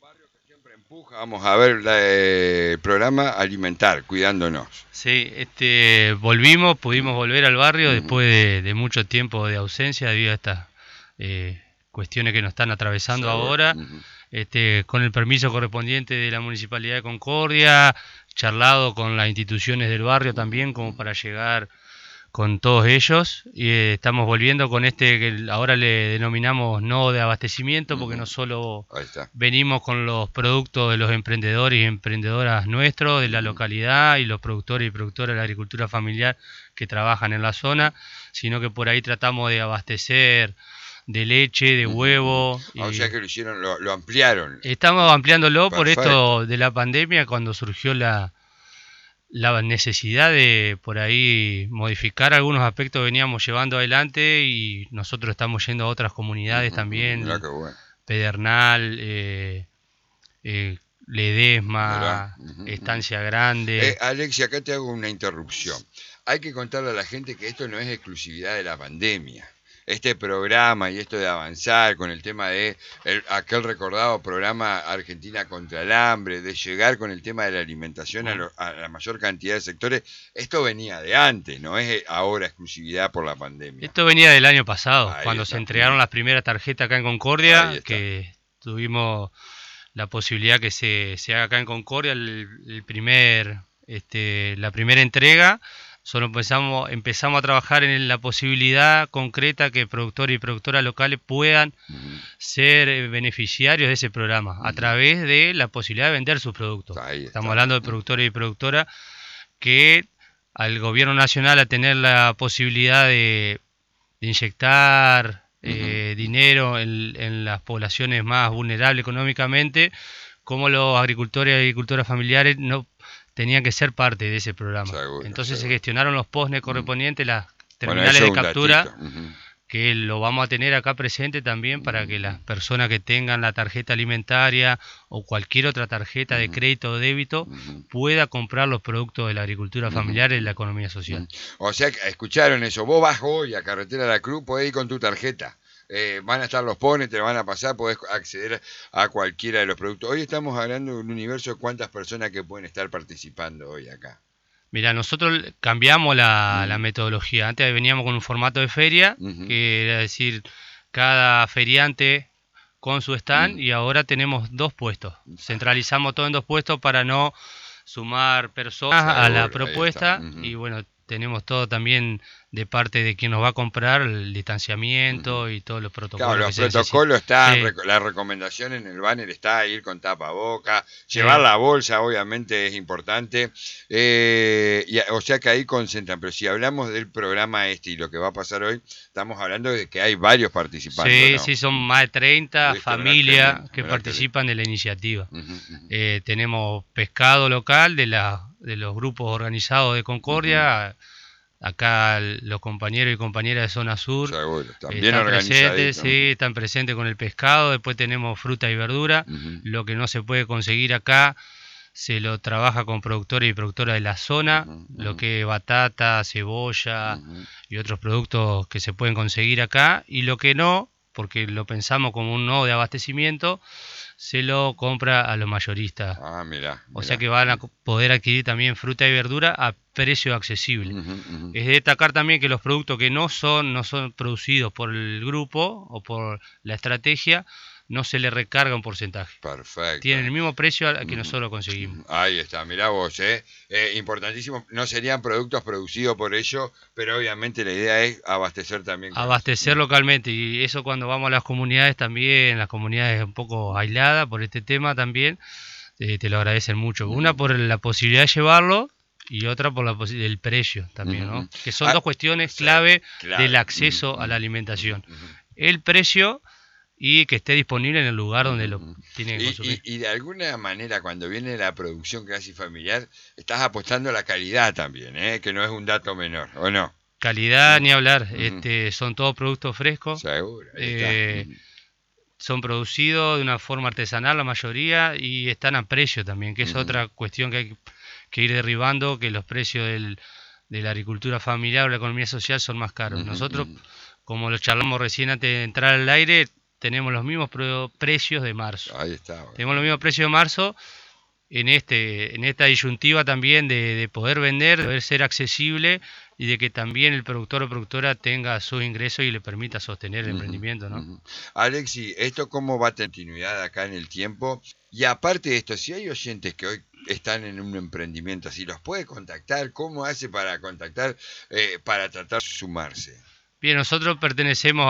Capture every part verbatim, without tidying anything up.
barrio que siempre empuja, vamos a ver la, eh, el programa Alimentar, cuidándonos. Sí, este, volvimos, pudimos volver al barrio Ujú, después de, de mucho tiempo de ausencia debido a estas eh, cuestiones que nos están atravesando seguro. ahora. Ujú, Este, con el permiso correspondiente de la Municipalidad de Concordia, charlado con las instituciones del barrio ujú, también como ujú, para llegar con todos ellos y eh, estamos volviendo con este que ahora le denominamos nodo de abastecimiento porque ujú. no solo Ahí está. venimos con los productos de los emprendedores y emprendedoras nuestros de la Ujú, localidad y los productores y productoras de la agricultura familiar que trabajan en la zona, sino que por ahí tratamos de abastecer de leche, de ujú, ujú. huevo Ah, o sea y que lo hicieron, lo, lo ampliaron. estamos ampliándolo por Perfecto. esto de la pandemia cuando surgió la la necesidad de por ahí modificar algunos aspectos que veníamos llevando adelante y nosotros estamos yendo a otras comunidades Ujú, ujú. Mirá también, qué bueno. Pedernal, eh, eh, Mirá. Ledesma, Ujú, ujú. Estancia Eh, Grande. Alexi, acá te hago una interrupción. Hay que contarle a la gente que esto no es exclusividad de la pandemia. Este programa y esto de avanzar con el tema de el- aquel recordado programa Argentina contra el hambre, de llegar con el tema de la alimentación a, Mm. lo- a la mayor cantidad de sectores, esto venía de antes, no es eh, ahora exclusividad por la pandemia. Esto venía del año pasado, Ahí cuando se está. entregaron Ujú. las primeras tarjetas acá en Ahí Concordia, está. que tuvimos la posibilidad que se, se haga acá en Concordia el, el primer, este, la primera entrega. Solo empezamos, empezamos a trabajar en la posibilidad concreta que productores y productoras locales puedan Ujú, ser eh, beneficiarios de ese programa a ujú. través de la posibilidad de vender sus productos. Ahí Estamos está. hablando de Ujú, productores y productoras que al gobierno nacional a tener la posibilidad de, de inyectar ujú, eh, dinero en, en las poblaciones más vulnerables económicamente, como los agricultores y agricultoras familiares no tenían que ser parte de ese programa. seguro, Entonces se seguro. gestionaron los postnes Ujú. correspondientes, las Bueno, terminales eso de es un captura, datito. Ujú, que lo vamos a tener acá presente también para que ujú, las personas que tengan la tarjeta alimentaria o cualquier otra tarjeta de ujú, crédito o débito ujú, pueda comprar los productos de la agricultura ujú, familiar y de la ujú, economía ujú. social. O sea, que escucharon eso. Vos vas hoy a Carretera de la Cruz, podés ir con tu tarjeta. Eh, van a estar los pones, te lo van a pasar, podés acceder a cualquiera de los productos. Hoy estamos hablando de un universo de cuántas personas que pueden estar participando hoy acá. Mira, nosotros cambiamos la, la Ujú, metodología. Antes veníamos con un formato de feria, ujú, que era decir, cada feriante con su stand, ujú. y ahora tenemos dos puestos. Centralizamos todo en dos puestos para no sumar personas a la Seguro, ahí está. propuesta Ujú, y bueno, tenemos todo también de parte de quien nos va a comprar, el ujú. distanciamiento y todos los Claro, protocolos que los se necesitan. protocolos están, Sí, rec- la recomendación en el banner está, ir con tapaboca, llevar sí. la bolsa obviamente es importante, eh, y a- o sea que ahí concentran, pero si hablamos del programa este y lo que va a pasar hoy, estamos hablando de que hay varios participando, Sí, ¿no? sí, son Mm. más de treinta ¿Viste? Mirá qué familias lindo, que mirá qué lindo. participan de la iniciativa. Ujú, ujú, Eh, tenemos pescado local de, la, de los grupos organizados de ujú. Concordia. Acá los compañeros y compañeras de Zona Sur Seguro, están eh, bien están presentes, organizaditos. sí, Ujú, están presentes con el pescado. Después tenemos fruta y verdura. ujú, Lo que no se puede conseguir acá se lo trabaja con productores y productoras de la zona. ujú, Lo ujú, que es batata, cebolla ujú, y otros productos que se pueden conseguir acá. Y lo que no, porque lo pensamos como un nodo de abastecimiento, se lo compra a los mayoristas. Ah, mirá, O sea mirá. que van a poder adquirir también fruta y verdura a precio accesible. Ujú, ujú. Es de destacar también que los productos que no son, no son producidos por el grupo o por la estrategia, no se le recarga un porcentaje. Tienen Perfecto. el mismo precio al que Ujú, nosotros conseguimos. ujú. Ahí está, mirá vos, ¿eh? Eh, importantísimo. No serían productos producidos por ellos, pero obviamente la idea es abastecer también con eso. Abastecer Ujú, localmente y eso cuando vamos a las comunidades también, las comunidades un poco aisladas por este tema también, eh, te lo agradecen mucho. ujú, Una por la posibilidad de llevarlo y otra por la posi- el precio ujú, también, ujú. ¿no? Que son Ah, dos cuestiones sí, clave del clave. Ujú, acceso a la ujú, ujú, alimentación. ujú, El precio y que esté disponible en el lugar ujú, donde lo ujú. tienen que Y, consumir. y, y de alguna manera, cuando viene la producción casi familiar, estás apostando a la calidad también, ¿eh? Que no es un dato menor, ¿o no? Calidad, Ujú, ni hablar, ujú. este, son todos productos frescos, Seguro, ahí está. eh, Ujú, son producidos de una forma artesanal la mayoría y están a precio también, que es ujú, otra cuestión que hay que ir derribando, que los precios del, de la agricultura familiar o la economía social son más caros. ujú, Nosotros, ujú, como lo charlamos recién antes de entrar al aire, tenemos los mismos pro- precios de marzo. Ahí está. Bueno. Tenemos los mismos precios de marzo en este en esta disyuntiva también de, de poder vender, de poder ser accesible y de que también el productor o productora tenga sus ingresos y le permita sostener el Ujú, emprendimiento, ¿no? ujú. Alexi, ¿esto cómo va a tener continuidad acá en el tiempo? Y aparte de esto, si hay oyentes que hoy están en un emprendimiento así, ¿los puede contactar? ¿Cómo hace para contactar, eh, para tratar de sumarse? Bien, nosotros pertenecemos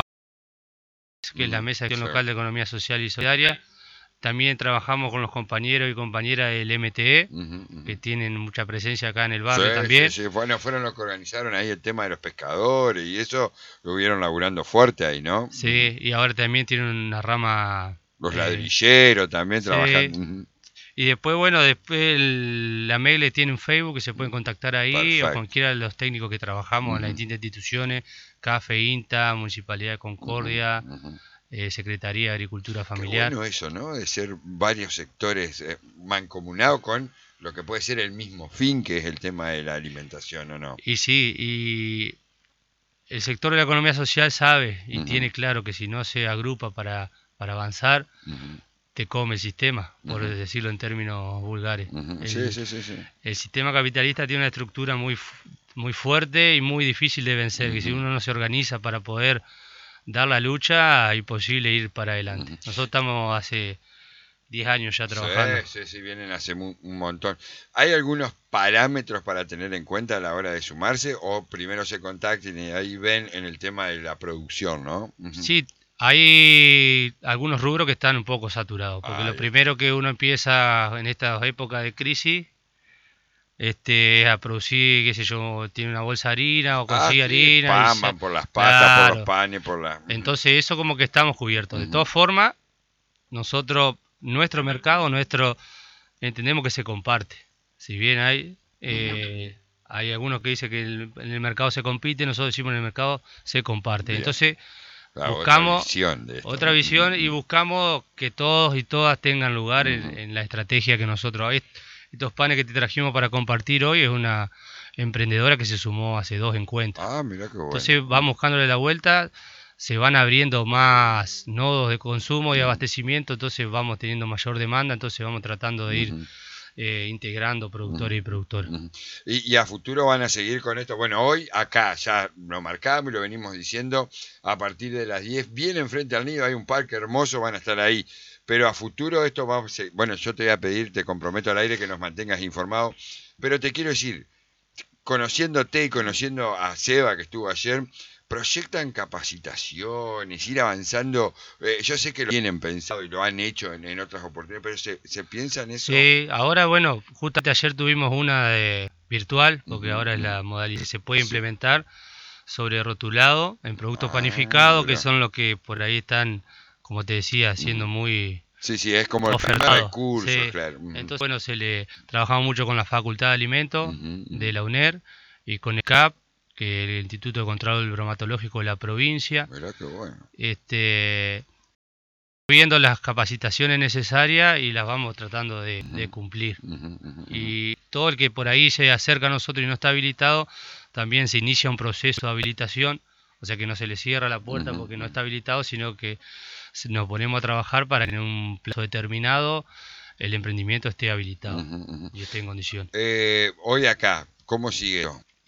a que es la Ujú, Mesa de Acción sí. Local de Economía Social y Solidaria. También trabajamos con los compañeros y compañeras del M T E, Ujú, ujú. que tienen mucha presencia acá en el Sí, barrio sí, también. sí. Bueno, fueron los que organizaron ahí el tema de los pescadores y eso, lo hubieron laburando fuerte ahí, ¿no? Ujú. Sí, y ahora también tienen una rama... Los eh, ladrilleros también sí, trabajan. Ujú. y después, bueno, después el- la Megle tiene un Facebook que se pueden contactar ahí o Perfecto. cualquiera de los técnicos que trabajamos en las Ujú, distintas instituciones, CAFE, INTA, Municipalidad de ujú, Concordia, ujú. eh, Secretaría de Agricultura Qué Familiar. bueno eso, ¿no? De ser varios sectores eh, mancomunados con lo que puede ser el mismo fin, que es el tema de la alimentación, ¿o no? Y sí, y el sector de la economía social sabe y Ujú, tiene claro que si no se agrupa para, para avanzar, ujú, te come el sistema, por ujú, decirlo en términos vulgares. ujú. Sí, El, sí, sí, sí. el sistema capitalista tiene una estructura muy, fu- muy fuerte y muy difícil de vencer, que si Ujú, uno no se organiza para poder dar la lucha, es imposible ir para adelante. ujú. Nosotros estamos hace diez años ya Sí, trabajando. sí, sí, vienen hace mu- un montón. ¿Hay algunos parámetros para tener en cuenta a la hora de sumarse o primero se contacten y ahí ven en el tema de la producción, ¿no? Ujú. Sí, hay algunos rubros que están un poco saturados, porque lo Ahí está. primero que uno empieza en estas épocas de crisis este, es a producir, qué sé yo, tiene una bolsa de harina o Ah, consigue sí, harina y pan, se... van por las patas, por los Claro, panes, por las... entonces eso como que estamos cubiertos. De todas formas, nosotros, nuestro mercado, nuestro, entendemos que se comparte. Si bien hay, eh, hay algunos que dicen que el- en el mercado se compite, nosotros decimos en el mercado se comparte. Bien, Entonces la otra buscamos visión de esto, otra ¿no? visión y buscamos que todos y todas tengan lugar en, Ujú. en la estrategia que nosotros... est- Estos panes que te trajimos para compartir hoy es una emprendedora que se sumó hace dos encuentros. Ah, mira qué bueno. Entonces vamos buscándole la vuelta, se van abriendo más nodos de consumo y Ujú, abastecimiento, entonces vamos teniendo mayor demanda, entonces vamos tratando de ir ujú, eh, integrando ujú, productores y productores. ujú. Y, y a futuro van a seguir con esto. Bueno, hoy acá ya lo marcamos y lo venimos diciendo, a partir de las diez, bien enfrente al nido, hay un parque hermoso, van a estar ahí. Pero a futuro esto va a ser, bueno, yo te voy a pedir, te comprometo al aire que nos mantengas informados, pero te quiero decir, conociéndote y conociendo a Seba que estuvo ayer, proyectan capacitaciones, ir avanzando. Eh, yo sé que lo tienen pensado y lo han hecho en, en otras oportunidades, pero ¿se, se piensa en eso? Sí, ahora bueno, justamente ayer tuvimos una de virtual, porque Ujú, ahora es ujú. la modalidad que se puede Sí. implementar sobre rotulado en productos Ah, panificados, que mira. son los que por ahí están, como te decía, siendo Ujú. muy Sí, sí, es como el primer ofertados. recurso, Sí. claro. Ujú, Entonces, bueno, se le trabajamos mucho con la Facultad de Alimentos ujú, ujú. de la UNER y con el C A P, que es el Instituto de Control Bromatológico de la provincia. Mirá qué bueno. Este, viendo las capacitaciones necesarias y las vamos tratando de, Ujú, de cumplir. ujú, ujú, ujú. Y todo el que por ahí se acerca a nosotros y no está habilitado, también se inicia un proceso de habilitación, o sea que no se le cierra la puerta Ujú, porque no ujú, está habilitado, sino que se- nos ponemos a trabajar para que en un plazo determinado el emprendimiento esté habilitado ujú, ujú. y esté en condición. Eh, hoy acá, ¿cómo sigue?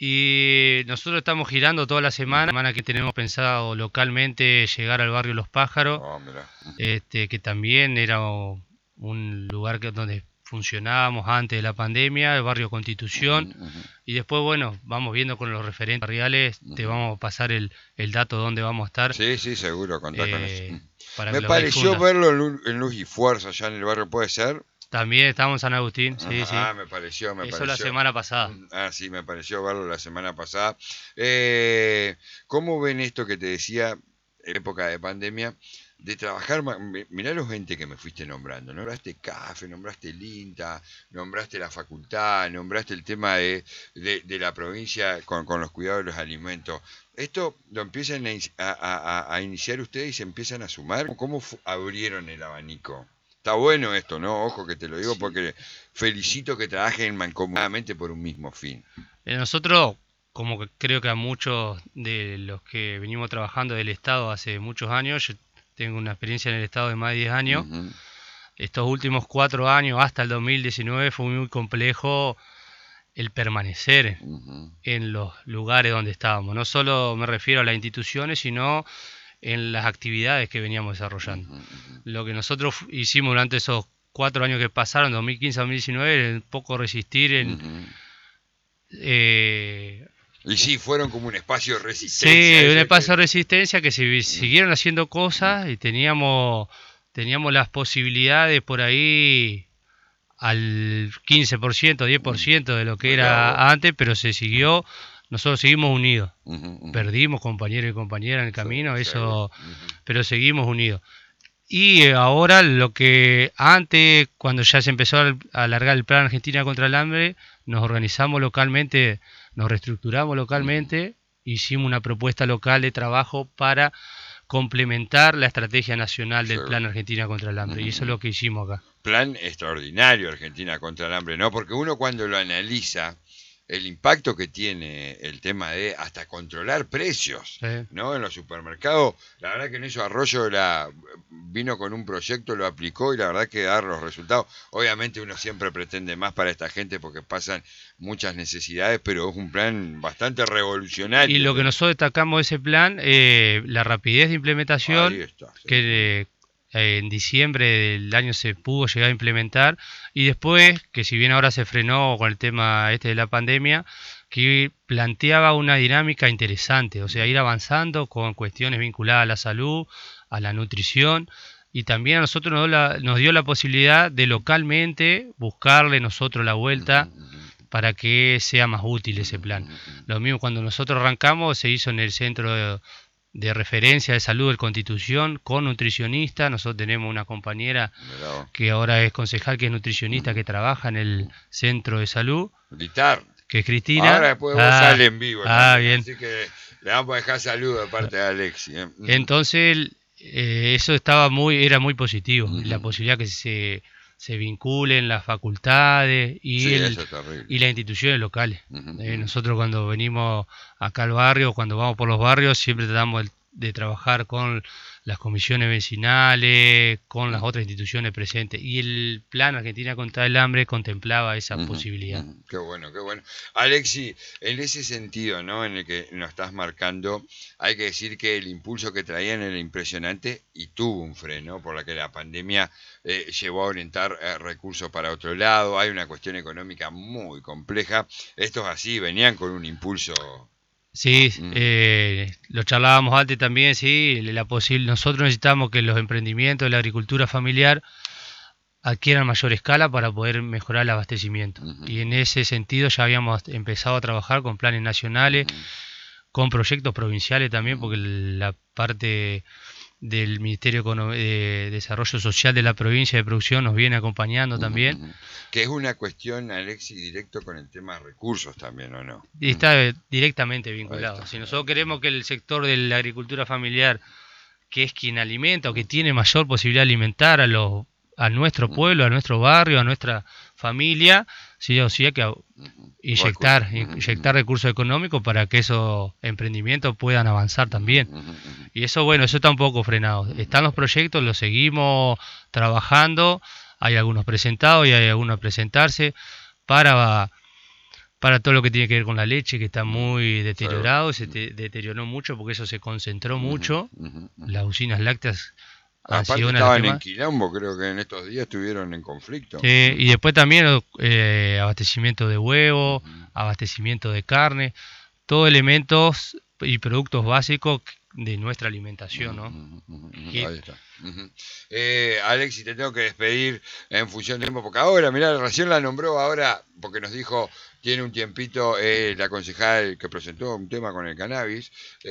Y nosotros estamos girando toda la semana, Ujú. semana que tenemos pensado localmente llegar al barrio Los Pájaros, Oh, mirá. este, que también era o- un lugar que, donde funcionábamos antes de la pandemia, el barrio Ujú, Constitución, ujú, y después, bueno, vamos viendo con los referentes barriales, te ujú. vamos a pasar el, el dato de dónde vamos a estar, Sí, sí, seguro, contá con eso. eh, Mm. para que Me lo pareció difundas. verlo en Lu- en Luz y Fuerza, allá en el barrio, ¿puede ser? También estamos en San Agustín, sí, sí, Ah, me pareció, me eso la pareció. semana pasada. Mm, Ah, sí, me pareció verlo la semana pasada. Eh, ¿cómo ven esto que te decía, en época de pandemia, de trabajar? ma- mi- Mirá los gente que me fuiste nombrando. Nombraste CAFE, nombraste el INTA, nombraste la facultad, nombraste el tema de, de, de la provincia con, con los cuidados de los alimentos. ¿Esto lo empiezan a, in- a- a- a iniciar ustedes y se empiezan a sumar? ¿Cómo fu- abrieron el abanico? Está bueno esto, ¿no? Ojo que te lo digo Sí. porque felicito que trabajen mancomunadamente por un mismo fin. Eh, nosotros, como que creo que a muchos de los que venimos trabajando del Estado hace muchos años, yo tengo una experiencia en el Estado de más de diez años. Ujú. Estos últimos cuatro años, hasta el dos mil diecinueve, fue muy complejo el permanecer Ujú. en los lugares donde estábamos. No solo me refiero a las instituciones, sino en las actividades que veníamos desarrollando. Ujú, ujú. Lo que nosotros hicimos durante esos cuatro años que pasaron, dos mil quince a dos mil diecinueve, era un poco resistir en... Ujú. Eh, Y sí, fueron como un espacio de sí, resistencia. un Eso espacio de que... resistencia que se siguieron haciendo cosas y teníamos, teníamos las posibilidades por ahí al quince por ciento, diez por ciento de lo que Mirá vos. era antes, pero se siguió, nosotros seguimos unidos. Ujú, ujú. Perdimos compañeros y compañeras en el Sí, camino, eso, seguro. Ujú. pero seguimos unidos. Y eh, ahora lo que antes, cuando ya se empezó a alargar el plan Argentina contra el hambre, nos organizamos localmente, nos reestructuramos localmente, hicimos una propuesta local de trabajo para complementar la estrategia nacional del Seguro. plan Argentina contra el hambre. Y eso es lo que hicimos acá. Plan extraordinario Argentina contra el hambre, ¿no? Porque uno cuando lo analiza, el impacto que tiene el tema de hasta controlar precios, Sí. ¿no? En los supermercados, la verdad que en eso Arroyo la, vino con un proyecto, lo aplicó y la verdad que da los resultados. Obviamente uno siempre pretende más para esta gente porque pasan muchas necesidades, pero es un plan bastante revolucionario. Y lo que nosotros destacamos de ese plan, eh, la rapidez de implementación, Ahí está, sí. que eh, en diciembre del año se pudo llegar a implementar, y después, que si bien ahora se frenó con el tema este de la pandemia, que planteaba una dinámica interesante, o sea, ir avanzando con cuestiones vinculadas a la salud, a la nutrición, y también a nosotros nos dio la, nos dio la posibilidad de localmente buscarle nosotros la vuelta Ujú, ujú. para que sea más útil ese plan. Lo mismo cuando nosotros arrancamos, se hizo en el centro de, de referencia de salud de Constitución con nutricionista. Nosotros tenemos una compañera Mirá vos. que ahora es concejal, que es nutricionista, que trabaja en el centro de salud, Gritar. que es Cristina. Ahora después vos Ah, sale en vivo ah, también, bien. así que le vamos a dejar saludo de parte de Alexi. ¿eh? Entonces, eh, eso estaba muy, era muy positivo, Ujú. la posibilidad que se, se vinculen las facultades y, Sí, el, eso es terrible. y las instituciones locales. Ujú, Eh, ujú. nosotros cuando venimos acá al barrio, cuando vamos por los barrios, siempre tratamos de, de trabajar con las comisiones vecinales, con las otras instituciones presentes. Y el plan Argentina contra el hambre contemplaba esa Ujú, posibilidad. ujú. Qué bueno, qué bueno. Alexi, en ese sentido, ¿no? En el que nos estás marcando, hay que decir que el impulso que traían era impresionante y tuvo un freno, por la que la pandemia eh, llevó a orientar eh, recursos para otro lado. Hay una cuestión económica muy compleja. Estos así venían con un impulso. Sí, Mm. eh, lo charlábamos antes también, sí, la posible, nosotros necesitamos que los emprendimientos de la agricultura familiar adquieran mayor escala para poder mejorar el abastecimiento. Ujú. Y en ese sentido ya habíamos empezado a trabajar con planes nacionales, Ujú. con proyectos provinciales también, Ujú. porque la parte del Ministerio Econo- de Desarrollo Social de la provincia de producción nos viene acompañando también. Ujú. Que es una cuestión, Alexi, directo con el tema de recursos también, ¿o no? Y está eh, directamente Ahí vinculado. está. Si nosotros queremos que el sector de la agricultura familiar, que es quien alimenta o que tiene mayor posibilidad de alimentar a los a nuestro pueblo, a nuestro barrio, a nuestra familia, sí o sí hay que Ujú. inyectar, Recursos. Ujú, inyectar recursos económicos para que esos emprendimientos puedan avanzar también. ujú, ujú. Y eso, bueno, eso está un poco frenado. Están los proyectos, los seguimos trabajando, hay algunos presentados y hay algunos a presentarse para, para todo lo que tiene que ver con la leche, que está muy deteriorado, se te- deterioró mucho porque eso se concentró mucho. Ujú, ujú, ujú. Las usinas lácteas han Aparte sido una de las estaban que en más. quilombo, creo que en estos días estuvieron en conflicto. Sí, y después también eh, abastecimiento de huevo, Ujú. abastecimiento de carne, todos elementos y productos básicos de nuestra alimentación, ¿no? Ujú, ujú, ujú. Y- Ahí está. Ujú. Eh, Alexi, te tengo que despedir en función del tiempo, porque ahora, mirá, recién la nombró ahora, porque nos dijo, tiene un tiempito, eh, la concejal que presentó un tema con el cannabis.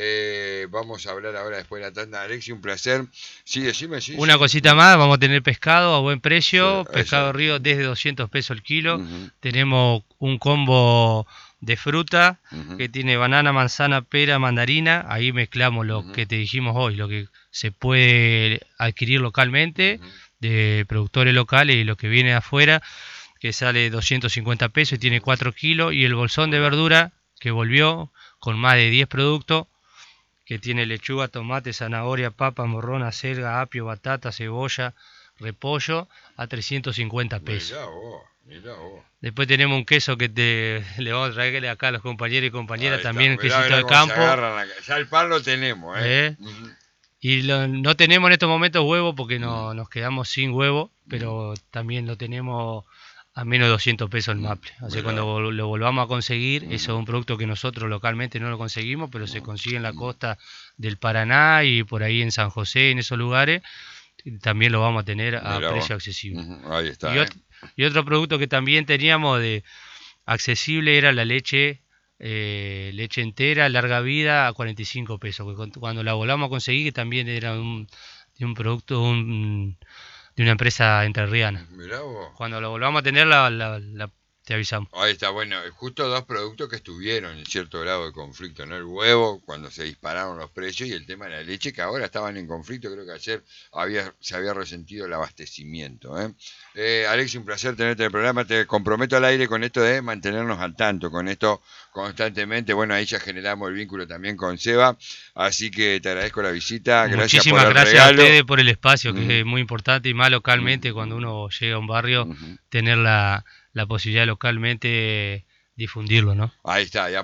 Eh, vamos a hablar ahora después de la tanda. Alexi, un placer. Sí, decime, sí. Una sí. cosita más, vamos a tener pescado a buen precio, Sí, pescado exacto. río desde doscientos pesos el kilo. Ujú, Tenemos un combo de fruta ujú. que tiene banana, manzana, pera, mandarina. Ahí mezclamos lo Ujú. que te dijimos hoy, lo que se puede adquirir localmente Ujú. de productores locales y lo que viene de afuera, que sale doscientos cincuenta pesos y tiene cuatro kilos. Y el bolsón de verdura que volvió con más de diez productos, que tiene lechuga, tomate, zanahoria, papa, morrón, acelga, apio, batata, cebolla, repollo, a trescientos cincuenta pesos. Mirá vos, mirá vos. Después tenemos un queso que te, le vamos a traerle acá a los compañeros y compañeras, Ahí también un está, mirá, quesito mirá de cómo se campo. agarran la- Ya el pan lo tenemos, ¿eh? ¿eh? Ujú. Y lo- no tenemos en estos momentos huevo porque no, Mm. nos quedamos sin huevo, pero también lo tenemos a menos de doscientos pesos el Mm, maple. O sea, mirá. cuando vol- lo volvamos a conseguir, Ujú. eso es un producto que nosotros localmente no lo conseguimos, pero se Mm. consigue en la Mm. costa del Paraná y por ahí en San José, en esos lugares, y también lo vamos a tener a Mirá precio vos. accesible. Ujú, ahí está, Y, ¿eh? ot- y otro producto que también teníamos de accesible era la leche, eh, leche entera, larga vida, a cuarenta y cinco pesos. Que con- cuando la volvamos a conseguir, que también era un, de un producto un- de una empresa entrerriana. Mirá vos. Cuando la volvamos a tener, la, la- la- te avisamos. Ahí está, bueno, justo dos productos que estuvieron en cierto grado de conflicto, ¿no? El huevo, cuando se dispararon los precios, y el tema de la leche, que ahora estaban en conflicto, creo que ayer había, se había resentido el abastecimiento, ¿eh? Eh, Alex, un placer tenerte en el programa, te comprometo al aire con esto de mantenernos al tanto, con esto constantemente, bueno, ahí ya generamos el vínculo también con Seba, así que te agradezco la visita, gracias Muchísimas por el gracias regalo. a ustedes por el espacio, que Ujú. es muy importante y más localmente, Ujú. cuando uno llega a un barrio, Ujú. tener la, la posibilidad de localmente difundirlo, ¿no? Ahí está, y